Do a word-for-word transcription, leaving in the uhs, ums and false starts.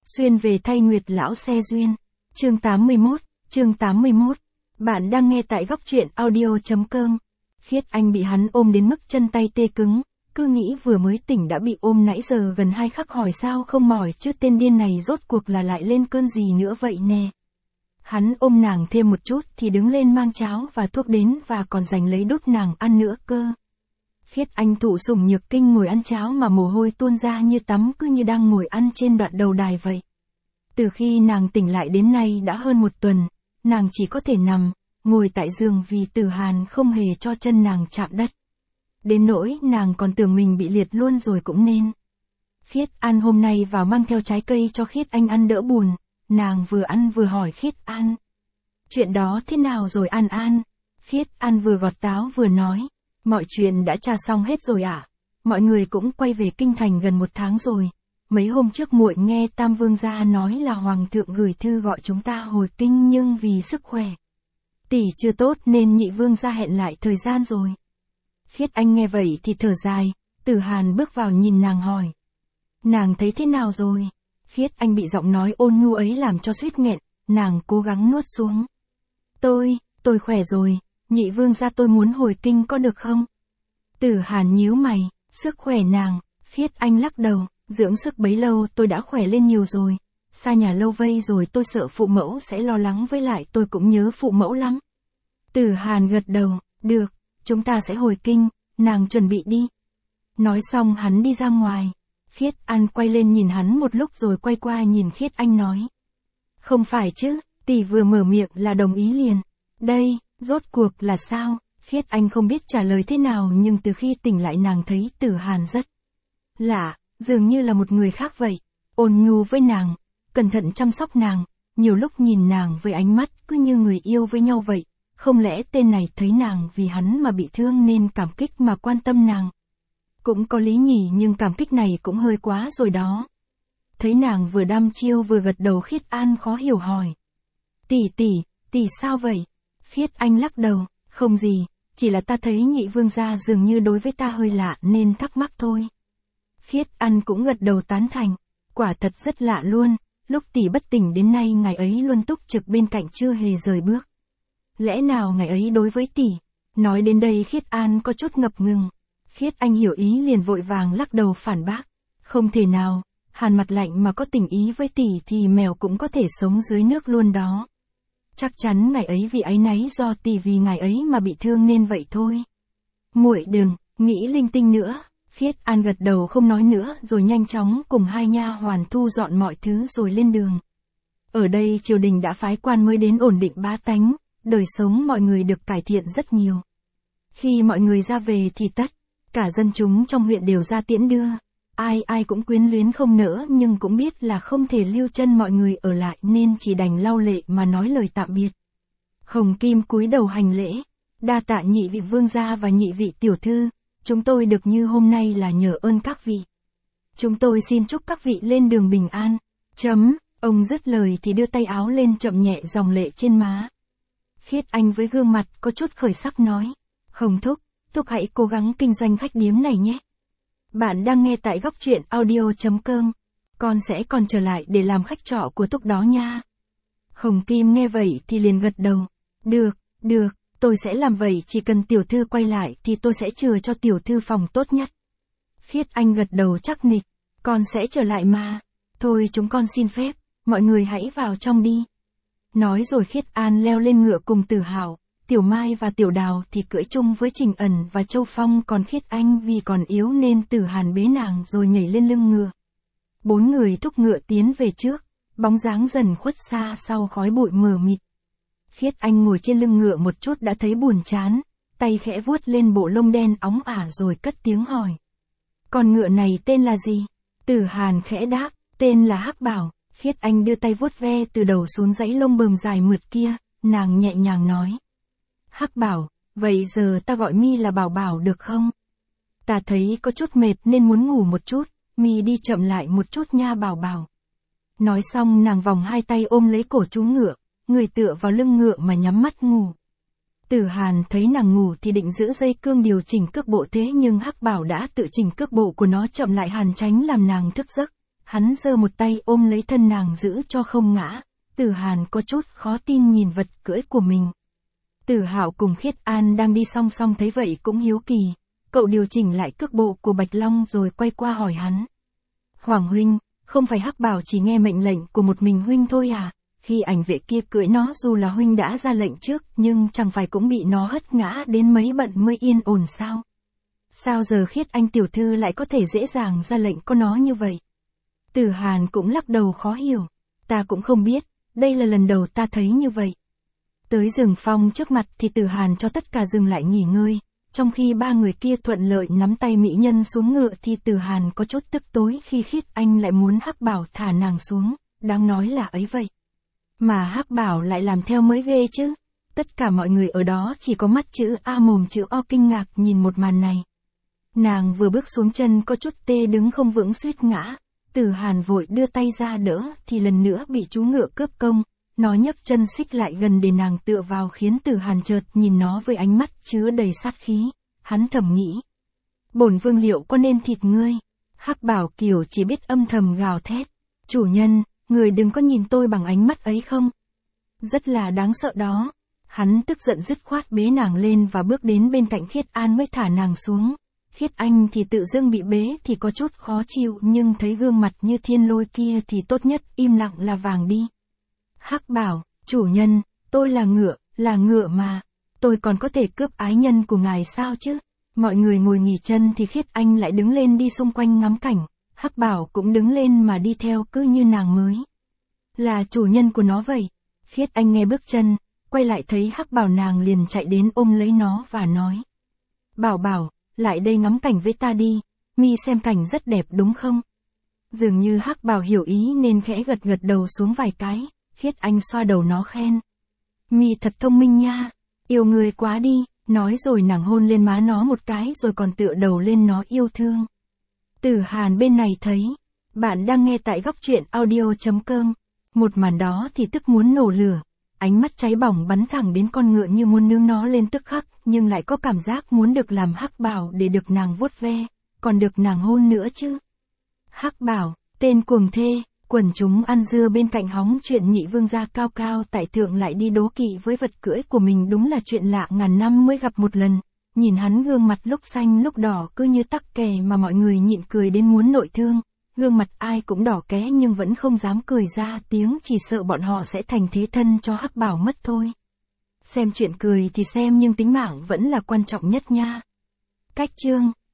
Xuyên về thay Nguyệt lão xe duyên. Chương tám mươi mốt, chương tám mươi mốt. Bạn đang nghe tại góc truyện audio.com. Khiết Anh bị hắn ôm đến mức chân tay tê cứng, cứ nghĩ vừa mới tỉnh đã bị ôm nãy giờ gần hai khắc, hỏi sao không mỏi chứ tên điên này rốt cuộc là lại lên cơn gì nữa vậy nè. Hắn ôm nàng thêm một chút thì đứng lên mang cháo và thuốc đến và còn giành lấy đút nàng ăn nữa cơ. Khiết Anh thụ sủng nhược kinh ngồi ăn cháo mà mồ hôi tuôn ra như tắm, cứ như đang ngồi ăn trên đoạn đầu đài vậy. Từ khi nàng tỉnh lại đến nay đã hơn một tuần, nàng chỉ có thể nằm, ngồi tại giường vì Tử Hàn không hề cho chân nàng chạm đất. Đến nỗi nàng còn tưởng mình bị liệt luôn rồi cũng nên. Khiết An hôm nay vào mang theo trái cây cho Khiết Anh ăn đỡ buồn, nàng vừa ăn vừa hỏi Khiết An. Chuyện đó thế nào rồi An An? Khiết An vừa gọt táo vừa nói. Mọi chuyện đã tra xong hết rồi ạ. À? Mọi người cũng quay về kinh thành gần một tháng rồi. Mấy hôm trước muội nghe Tam Vương gia nói là Hoàng thượng gửi thư gọi chúng ta hồi kinh, nhưng vì sức khỏe tỷ chưa tốt nên nhị Vương gia hẹn lại thời gian rồi. Khiết Anh nghe vậy thì thở dài. Tử Hàn bước vào nhìn nàng hỏi. Nàng thấy thế nào rồi? Khiết Anh bị giọng nói ôn nhu ấy làm cho suýt nghẹn, nàng cố gắng nuốt xuống. Tôi, tôi khỏe rồi. Nhị Vương gia tôi muốn hồi kinh có được không? Tử Hàn nhíu mày, sức khỏe nàng. Khiết Anh lắc đầu, dưỡng sức bấy lâu tôi đã khỏe lên nhiều rồi. Xa nhà lâu vây rồi tôi sợ phụ mẫu sẽ lo lắng, với lại tôi cũng nhớ phụ mẫu lắm. Tử Hàn gật đầu, được, chúng ta sẽ hồi kinh, nàng chuẩn bị đi. Nói xong hắn đi ra ngoài. Khiết Anh quay lên nhìn hắn một lúc rồi quay qua nhìn Khiết Anh nói. Không phải chứ, tỷ vừa mở miệng là đồng ý liền. Đây, rốt cuộc là sao? Khiết Anh không biết trả lời thế nào, nhưng từ khi tỉnh lại nàng thấy Tử Hàn rất lạ, dường như là một người khác vậy. Ôn nhu với nàng, cẩn thận chăm sóc nàng, nhiều lúc nhìn nàng với ánh mắt cứ như người yêu với nhau vậy. Không lẽ tên này thấy nàng vì hắn mà bị thương nên cảm kích mà quan tâm nàng? Cũng có lý nhỉ, nhưng cảm kích này cũng hơi quá rồi đó. Thấy nàng vừa đăm chiêu vừa gật đầu, Khiết An khó hiểu hỏi. Tỷ tỷ, tỷ sao vậy? Khiết Anh lắc đầu, không gì, chỉ là ta thấy nhị Vương gia dường như đối với ta hơi lạ nên thắc mắc thôi. Khiết An cũng gật đầu tán thành, quả thật rất lạ luôn, lúc tỷ bất tỉnh đến nay ngài ấy luôn túc trực bên cạnh chưa hề rời bước. Lẽ nào ngài ấy đối với tỷ? Nói đến đây Khiết An có chút ngập ngừng. Khiết Anh hiểu ý liền vội vàng lắc đầu phản bác. Không thể nào, Hàn mặt lạnh mà có tình ý với tỷ thì mèo cũng có thể sống dưới nước luôn đó. Chắc chắn ngài ấy vì áy náy do tỷ vì ngài ấy mà bị thương nên vậy thôi. Muội đừng nghĩ linh tinh nữa. Khiết An gật đầu không nói nữa rồi nhanh chóng cùng hai nha hoàn thu dọn mọi thứ rồi lên đường. Ở đây triều đình đã phái quan mới đến ổn định bá tánh, đời sống mọi người được cải thiện rất nhiều. Khi mọi người ra về thì tất cả dân chúng trong huyện đều ra tiễn đưa. Ai ai cũng quyến luyến không nỡ, nhưng cũng biết là không thể lưu chân mọi người ở lại nên chỉ đành lau lệ mà nói lời tạm biệt. Hồng Kim cúi đầu hành lễ. Đa tạ nhị vị Vương gia và nhị vị tiểu thư. Chúng tôi được như hôm nay là nhờ ơn các vị. Chúng tôi xin chúc các vị lên đường bình an. Chấm, ông dứt lời thì đưa tay áo lên chậm nhẹ dòng lệ trên má. Khiết Anh với gương mặt có chút khởi sắc nói. Hồng thúc, thúc hãy cố gắng kinh doanh khách điếm này nhé. Bạn đang nghe tại góc truyện audio.com. Con sẽ còn trở lại để làm khách trọ của thúc đó nha. Hồng Kim nghe vậy thì liền gật đầu. Được, được, tôi sẽ làm vậy, chỉ cần tiểu thư quay lại thì tôi sẽ chừa cho tiểu thư phòng tốt nhất. Khiết Anh gật đầu chắc nịch. Con sẽ trở lại mà. Thôi chúng con xin phép, mọi người hãy vào trong đi. Nói rồi Khiết An leo lên ngựa cùng Tử Hạo, Tiểu Mai và Tiểu Đào thì cưỡi chung với Trình Ẩn và Châu Phong, còn Khiết Anh vì còn yếu nên Tử Hàn bế nàng rồi nhảy lên lưng ngựa. Bốn người thúc ngựa tiến về trước, bóng dáng dần khuất xa sau khói bụi mờ mịt. Khiết Anh ngồi trên lưng ngựa một chút đã thấy buồn chán, tay khẽ vuốt lên bộ lông đen óng ả rồi cất tiếng hỏi. Con ngựa này tên là gì? Tử Hàn khẽ đáp, tên là Hắc Bảo. Khiết Anh đưa tay vuốt ve từ đầu xuống dãy lông bờm dài mượt kia, nàng nhẹ nhàng nói. Hắc Bảo, vậy giờ ta gọi mi là Bảo Bảo được không? Ta thấy có chút mệt nên muốn ngủ một chút, mi đi chậm lại một chút nha Bảo Bảo. Nói xong nàng vòng hai tay ôm lấy cổ chú ngựa, người tựa vào lưng ngựa mà nhắm mắt ngủ. Tử Hàn thấy nàng ngủ thì định giữ dây cương điều chỉnh cước bộ, thế nhưng Hắc Bảo đã tự chỉnh cước bộ của nó chậm lại hàn tránh làm nàng thức giấc. Hắn giơ một tay ôm lấy thân nàng giữ cho không ngã. Tử Hàn có chút khó tin nhìn vật cưỡi của mình. Tử Hạo cùng Khiết An đang đi song song thấy vậy cũng hiếu kỳ. Cậu điều chỉnh lại cước bộ của Bạch Long rồi quay qua hỏi hắn. Hoàng huynh, không phải Hắc Bảo chỉ nghe mệnh lệnh của một mình huynh thôi à? Khi ảnh vệ kia cưỡi nó dù là huynh đã ra lệnh trước nhưng chẳng phải cũng bị nó hất ngã đến mấy bận mới yên ổn sao? Sao giờ Khiết Anh tiểu thư lại có thể dễ dàng ra lệnh có nó như vậy? Tử Hàn cũng lắc đầu khó hiểu. Ta cũng không biết, đây là lần đầu ta thấy như vậy. Tới rừng phong trước mặt thì Tử Hàn cho tất cả dừng lại nghỉ ngơi. Trong khi ba người kia thuận lợi nắm tay mỹ nhân xuống ngựa thì Tử Hàn có chút tức tối khi Khiết Anh lại muốn Hắc Bảo thả nàng xuống, đáng nói là ấy vậy. Mà Hắc Bảo lại làm theo mới ghê chứ. Tất cả mọi người ở đó chỉ có mắt chữ A mồm chữ O kinh ngạc nhìn một màn này. Nàng vừa bước xuống chân có chút tê đứng không vững suýt ngã. Tử Hàn vội đưa tay ra đỡ thì lần nữa bị chú ngựa cướp công. Nó nhấc chân xích lại gần để nàng tựa vào khiến Tử Hàn chợt nhìn nó với ánh mắt chứa đầy sát khí. Hắn thầm nghĩ. Bổn vương liệu có nên thịt ngươi? Hắc Bảo Kiều chỉ biết âm thầm gào thét. Chủ nhân, người đừng có nhìn tôi bằng ánh mắt ấy không? Rất là đáng sợ đó. Hắn tức giận dứt khoát bế nàng lên và bước đến bên cạnh Khiết An mới thả nàng xuống. Khiết Anh thì tự dưng bị bế thì có chút khó chịu nhưng thấy gương mặt như thiên lôi kia thì tốt nhất im lặng là vàng đi. Hắc Bảo, chủ nhân, tôi là ngựa, là ngựa mà. Tôi còn có thể cướp ái nhân của ngài sao chứ? Mọi người ngồi nghỉ chân thì Khiết Anh lại đứng lên đi xung quanh ngắm cảnh. Hắc Bảo cũng đứng lên mà đi theo cứ như nàng mới. Là chủ nhân của nó vậy. Khiết Anh nghe bước chân, quay lại thấy Hắc Bảo nàng liền chạy đến ôm lấy nó và nói. Bảo Bảo, lại đây ngắm cảnh với ta đi, mi xem cảnh rất đẹp đúng không? Dường như Hắc Bảo hiểu ý nên khẽ gật gật đầu xuống vài cái, Khiết Anh xoa đầu nó khen. Mi thật thông minh nha, yêu người quá đi, nói rồi nàng hôn lên má nó một cái rồi còn tựa đầu lên nó yêu thương. Tử Hàn bên này thấy, bạn đang nghe tại góc truyện audio chấm com, một màn đó thì tức muốn nổ lửa. Ánh mắt cháy bỏng bắn thẳng đến con ngựa như muốn nướng nó lên tức khắc, nhưng lại có cảm giác muốn được làm Hắc Bảo để được nàng vuốt ve, còn được nàng hôn nữa chứ. Hắc Bảo, tên cuồng thê, quần chúng ăn dưa bên cạnh hóng chuyện nhị vương gia cao cao tại thượng lại đi đố kỵ với vật cưỡi của mình đúng là chuyện lạ ngàn năm mới gặp một lần. Nhìn hắn gương mặt lúc xanh lúc đỏ cứ như tắc kè mà mọi người nhịn cười đến muốn nội thương. Gương mặt ai cũng đỏ ké nhưng vẫn không dám cười ra tiếng chỉ sợ bọn họ sẽ thành thế thân cho Hắc Bảo mất thôi. Xem chuyện cười thì xem nhưng tính mạng vẫn là quan trọng nhất nha. Cách chương